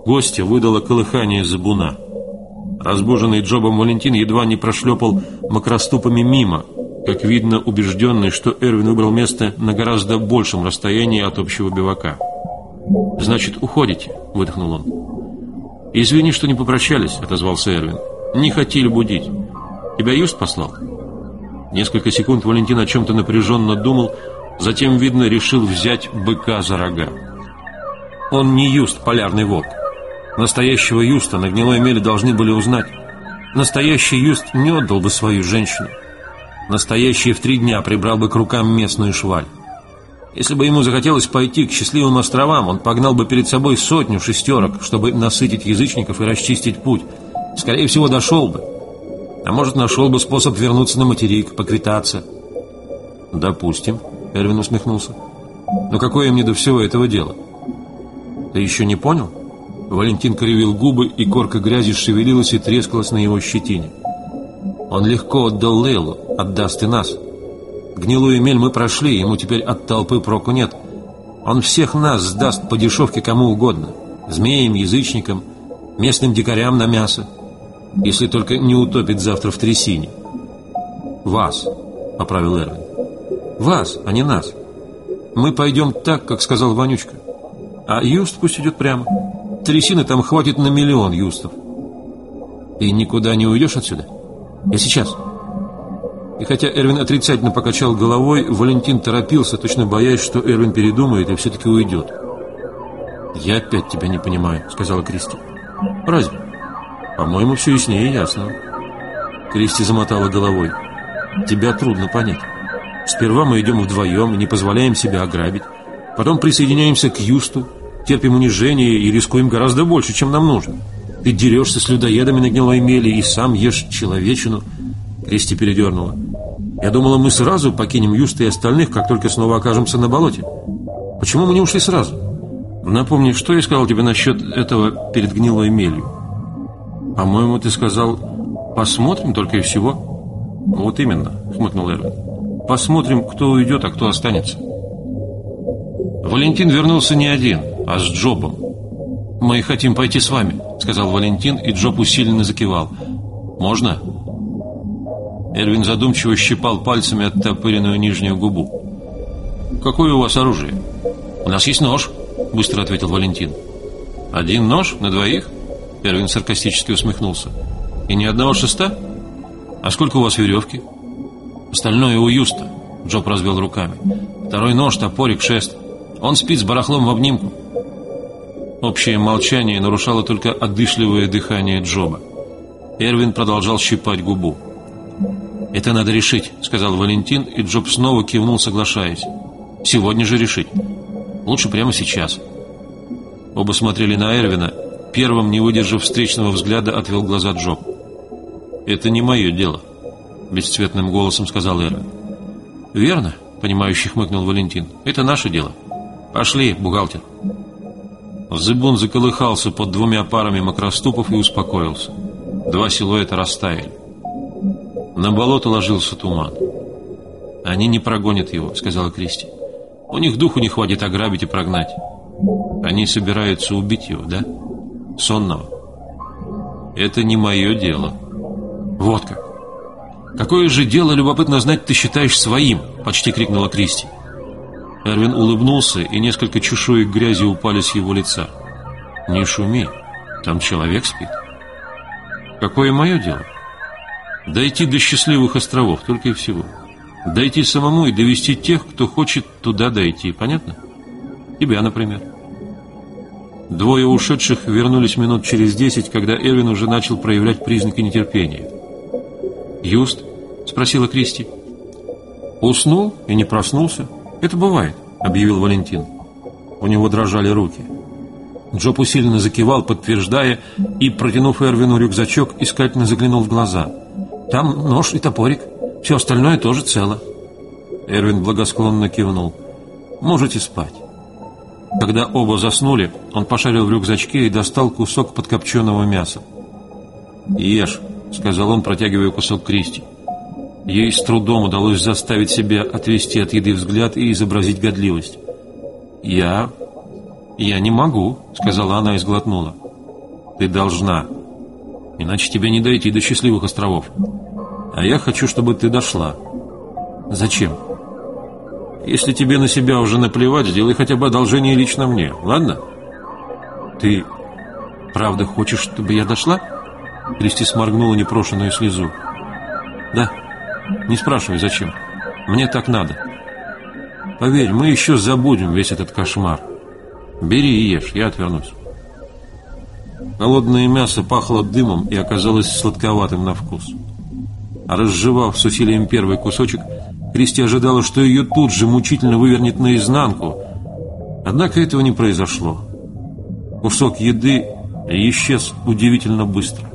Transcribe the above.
гостя выдало колыхание зыбуна. Разбуженный Джобом Валентин едва не прошлепал макроступами мимо, как видно, убежденный, что Эрвин выбрал место на гораздо большем расстоянии от общего бивака. «Значит, уходите», — выдохнул он. «Извини, что не попрощались», — отозвался Эрвин. «Не хотели будить. Тебя Юст послал?» Несколько секунд Валентин о чем-то напряженно думал, затем, видно, решил взять быка за рога. Он не Юст, полярный волк. Настоящего Юста на гнилой меле должны были узнать. Настоящий Юст не отдал бы свою женщину. Настоящий в 3 дня прибрал бы к рукам местную шваль. Если бы ему захотелось пойти к счастливым островам, он погнал бы перед собой 100 шестерок, чтобы насытить язычников и расчистить путь. Скорее всего, дошел бы. А может, нашел бы способ вернуться на материк, поквитаться. «Допустим», — Эрвин усмехнулся. «Но какое мне до всего этого дело?» «Ты еще не понял?» Валентин кривил губы, и корка грязи шевелилась и трескалась на его щетине. «Он легко отдал Лейлу, отдаст и нас. Гнилую мель мы прошли, ему теперь от толпы проку нет. Он всех нас сдаст по дешевке кому угодно. Змеям, язычникам, местным дикарям на мясо. Если только не утопит завтра в трясине». «Вас», — поправил Эрвин. «Вас, а не нас. Мы пойдем так, как сказал Вонючка. А Юст пусть идет прямо. Трясины там хватит на 1 000 000 юстов. Ты никуда не уйдешь отсюда? Я сейчас». И хотя Эрвин отрицательно покачал головой, Валентин торопился, точно боясь, что Эрвин передумает и все-таки уйдет. «Я опять тебя не понимаю», — сказала Кристи. «Разве? По-моему, все яснее и ясно». Кристи замотала головой. «Тебя трудно понять. Сперва мы идем вдвоем и не позволяем себя ограбить. Потом присоединяемся к Юсту, терпим унижение и рискуем гораздо больше, чем нам нужно. Ты дерешься с людоедами на гнилой мели и сам ешь человечину». Кристи передернула. «Я думала, мы сразу покинем Юста и остальных, как только снова окажемся на болоте. Почему мы не ушли сразу? Напомни, что я сказал тебе насчет этого перед гнилой мелью?» «По-моему, ты сказал, посмотрим только и всего». «Вот именно», — хмыкнул Эрвин. «Посмотрим, кто уйдет, а кто останется». Валентин вернулся не один, а с Джобом. «Мы хотим пойти с вами», — сказал Валентин, и Джоб усиленно закивал. «Можно?» Эрвин задумчиво щипал пальцами оттопыренную нижнюю губу. «Какое у вас оружие?» «У нас есть нож», — быстро ответил Валентин. «Один нож на двоих?» Эрвин саркастически усмехнулся. «И ни одного шеста? А сколько у вас веревки?» «Остальное у Юста», — Джоб развел руками. «Второй нож, топорик, шест. Он спит с барахлом в обнимку». Общее молчание нарушало только одышливое дыхание Джоба. Эрвин продолжал щипать губу. «Это надо решить», — сказал Валентин, и Джоб снова кивнул, соглашаясь. «Сегодня же решить. Лучше прямо сейчас». Оба смотрели на Эрвина. Первым, не выдержав встречного взгляда, отвел глаза Джоб. «Это не мое дело», — бесцветным голосом сказал Эрвин. «Верно», — понимающе хмыкнул Валентин. «Это наше дело. Пошли, бухгалтер». Зыбун заколыхался под 2 парами макроступов и успокоился. 2 силуэта растаяли. На болото ложился туман. «Они не прогонят его», — сказала Кристи. «У них духу не хватит ограбить и прогнать. Они собираются убить его, да? Сонного. Это не мое дело». «Вот как! Какое же дело, любопытно знать, ты считаешь своим?» — почти крикнула Кристи. Эрвин улыбнулся, и несколько чешуек грязи упали с его лица. «Не шуми, там человек спит». «Какое мое дело?» «Дойти до счастливых островов, только и всего. Дойти самому и довести тех, кто хочет туда дойти, понятно? Тебя, например». 2 ушедших вернулись минут через 10, когда Эрвин уже начал проявлять признаки нетерпения. «Юст?» — спросила Кристи. «Уснул и не проснулся. Это бывает», — объявил Валентин. У него дрожали руки. Джоб усиленно закивал, подтверждая, и, протянув Эрвину рюкзачок, искательно заглянул в глаза. «Там нож и топорик. Все остальное тоже цело». Эрвин благосклонно кивнул. «Можете спать». Когда оба заснули, он пошарил в рюкзачке и достал кусок подкопченого мяса. «Ешь», — сказал он, протягивая кусок Кристи. Ей с трудом удалось заставить себя отвести от еды взгляд и изобразить годливость. «Я не могу», — сказала она и сглотнула. Ты должна. Иначе тебе не дойти до счастливых островов. А я хочу, чтобы ты дошла. Зачем? Если тебе на себя уже наплевать, сделай хотя бы одолжение лично мне, ладно? Ты правда хочешь, чтобы я дошла? Кристи сморгнула непрошенную слезу. Да. Не спрашивай, зачем. Мне так надо. Поверь, мы еще забудем весь этот кошмар. Бери и ешь, я отвернусь. Холодное мясо пахло дымом и оказалось сладковатым на вкус. А разжевав с усилием первый кусочек, Кристи ожидала, что ее тут же мучительно вывернет наизнанку. Однако этого не произошло. Кусок еды исчез удивительно быстро.